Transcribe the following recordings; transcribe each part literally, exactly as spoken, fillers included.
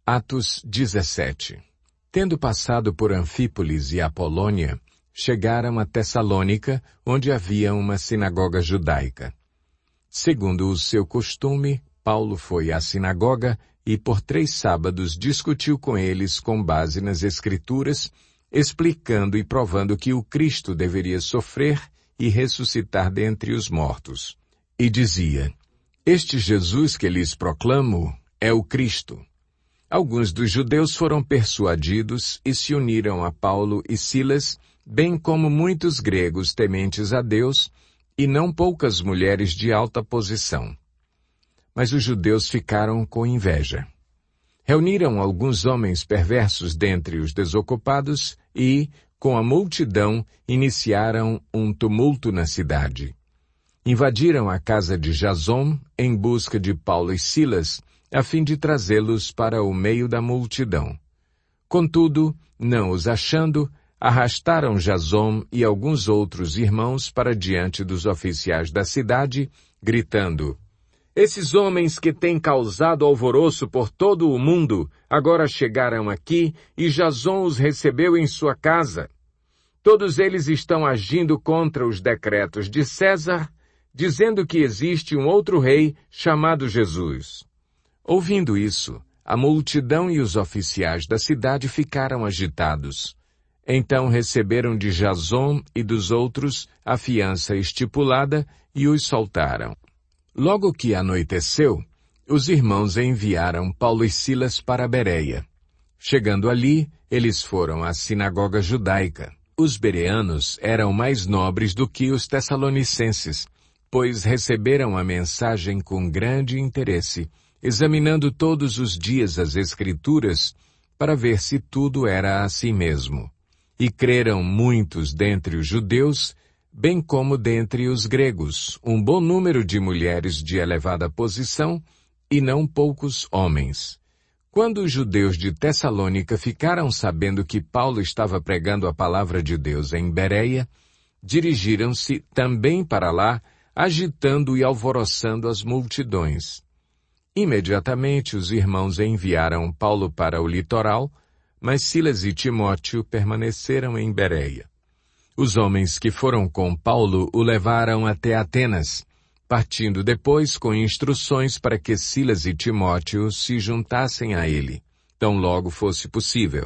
Atos dezessete. Tendo passado por Anfípolis e Apolônia, chegaram a Tessalônica, onde havia uma sinagoga judaica. Segundo o seu costume, Paulo foi à sinagoga e por três sábados discutiu com eles com base nas Escrituras, explicando e provando que o Cristo deveria sofrer e ressuscitar dentre os mortos. E dizia: Este Jesus que lhes proclamo é o Cristo. Alguns dos judeus foram persuadidos e se uniram a Paulo e Silas, bem como muitos gregos tementes a Deus, e não poucas mulheres de alta posição. Mas os judeus ficaram com inveja. Reuniram alguns homens perversos dentre os desocupados e, com a multidão, iniciaram um tumulto na cidade. Invadiram a casa de Jason em busca de Paulo e Silas, a fim de trazê-los para o meio da multidão. Contudo, não os achando, arrastaram Jason e alguns outros irmãos para diante dos oficiais da cidade, gritando: Esses homens que têm causado alvoroço por todo o mundo, agora chegaram aqui e Jason os recebeu em sua casa. Todos eles estão agindo contra os decretos de César, dizendo que existe um outro rei chamado Jesus. Ouvindo isso, a multidão e os oficiais da cidade ficaram agitados. Então receberam de Jason e dos outros a fiança estipulada e os soltaram. Logo que anoiteceu, os irmãos enviaram Paulo e Silas para Bereia. Chegando ali, eles foram à sinagoga judaica. Os bereanos eram mais nobres do que os tessalonicenses, pois receberam a mensagem com grande interesse, examinando todos os dias as Escrituras para ver se tudo era assim mesmo. E creram muitos dentre os judeus, bem como dentre os gregos, um bom número de mulheres de elevada posição e não poucos homens. Quando os judeus de Tessalônica ficaram sabendo que Paulo estava pregando a palavra de Deus em Bereia, dirigiram-se também para lá, agitando e alvoroçando as multidões. Imediatamente os irmãos enviaram Paulo para o litoral, mas Silas e Timóteo permaneceram em Bereia. Os homens que foram com Paulo o levaram até Atenas, partindo depois com instruções para que Silas e Timóteo se juntassem a ele, tão logo fosse possível.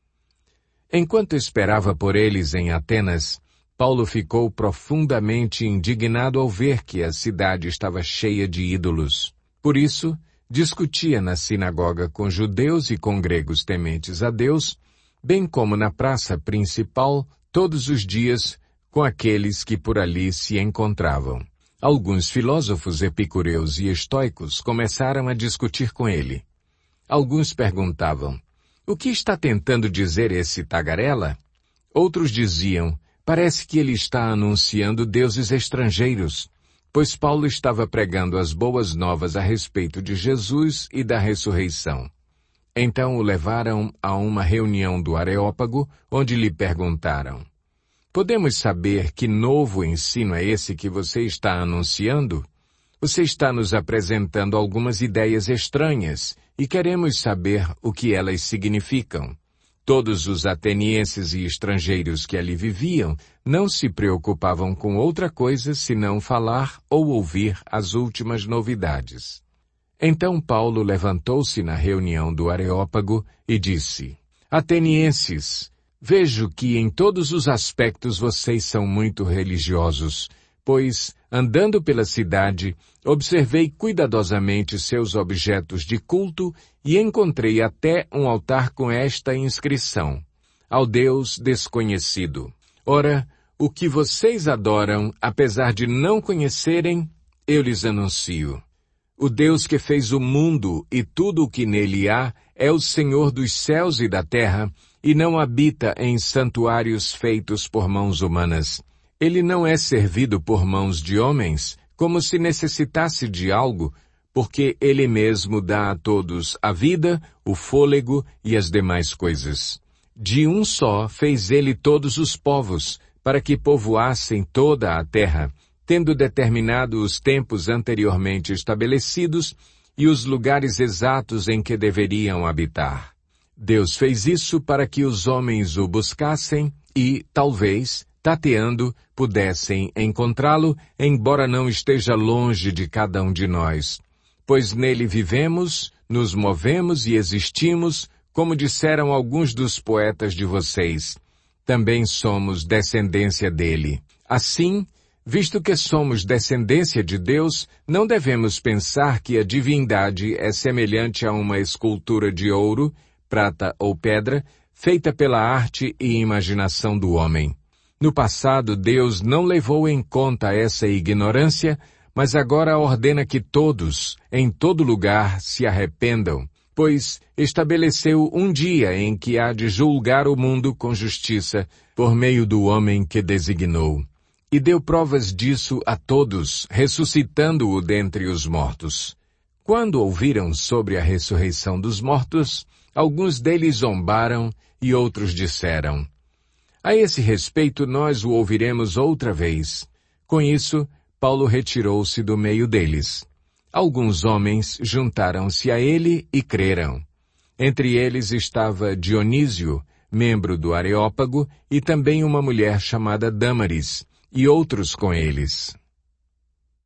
Enquanto esperava por eles em Atenas, Paulo ficou profundamente indignado ao ver que a cidade estava cheia de ídolos. Por isso, discutia na sinagoga com judeus e com gregos tementes a Deus, bem como na praça principal, todos os dias, com aqueles que por ali se encontravam. Alguns filósofos epicureus e estoicos começaram a discutir com ele. Alguns perguntavam: o que está tentando dizer esse tagarela? Outros diziam: parece que ele está anunciando deuses estrangeiros, pois Paulo estava pregando as boas novas a respeito de Jesus e da ressurreição. Então o levaram a uma reunião do Areópago, onde lhe perguntaram: podemos saber que novo ensino é esse que você está anunciando? Você está nos apresentando algumas ideias estranhas e queremos saber o que elas significam. Todos os atenienses e estrangeiros que ali viviam não se preocupavam com outra coisa senão falar ou ouvir as últimas novidades. Então Paulo levantou-se na reunião do Areópago e disse: Atenienses, vejo que em todos os aspectos vocês são muito religiosos, pois, andando pela cidade, observei cuidadosamente seus objetos de culto e encontrei até um altar com esta inscrição: ao Deus desconhecido. Ora, o que vocês adoram, apesar de não conhecerem, eu lhes anuncio. O Deus que fez o mundo e tudo o que nele há é o Senhor dos céus e da terra, e não habita em santuários feitos por mãos humanas. Ele não é servido por mãos de homens, como se necessitasse de algo, porque ele mesmo dá a todos a vida, o fôlego e as demais coisas. De um só fez ele todos os povos, para que povoassem toda a terra, tendo determinado os tempos anteriormente estabelecidos, e os lugares exatos em que deveriam habitar. Deus fez isso para que os homens o buscassem e, talvez, tateando, pudessem encontrá-lo, embora não esteja longe de cada um de nós. Pois nele vivemos, nos movemos e existimos, como disseram alguns dos poetas de vocês. Também somos descendência dele. Assim, visto que somos descendência de Deus, não devemos pensar que a divindade é semelhante a uma escultura de ouro, prata ou pedra, feita pela arte e imaginação do homem. No passado, Deus não levou em conta essa ignorância, mas agora ordena que todos, em todo lugar, se arrependam, pois estabeleceu um dia em que há de julgar o mundo com justiça, por meio do homem que designou. E deu provas disso a todos, ressuscitando-o dentre os mortos. Quando ouviram sobre a ressurreição dos mortos, alguns deles zombaram e outros disseram: a esse respeito nós o ouviremos outra vez. Com isso, Paulo retirou-se do meio deles. Alguns homens juntaram-se a ele e creram. Entre eles estava Dionísio, membro do Areópago, e também uma mulher chamada Dâmaris, e outros com eles.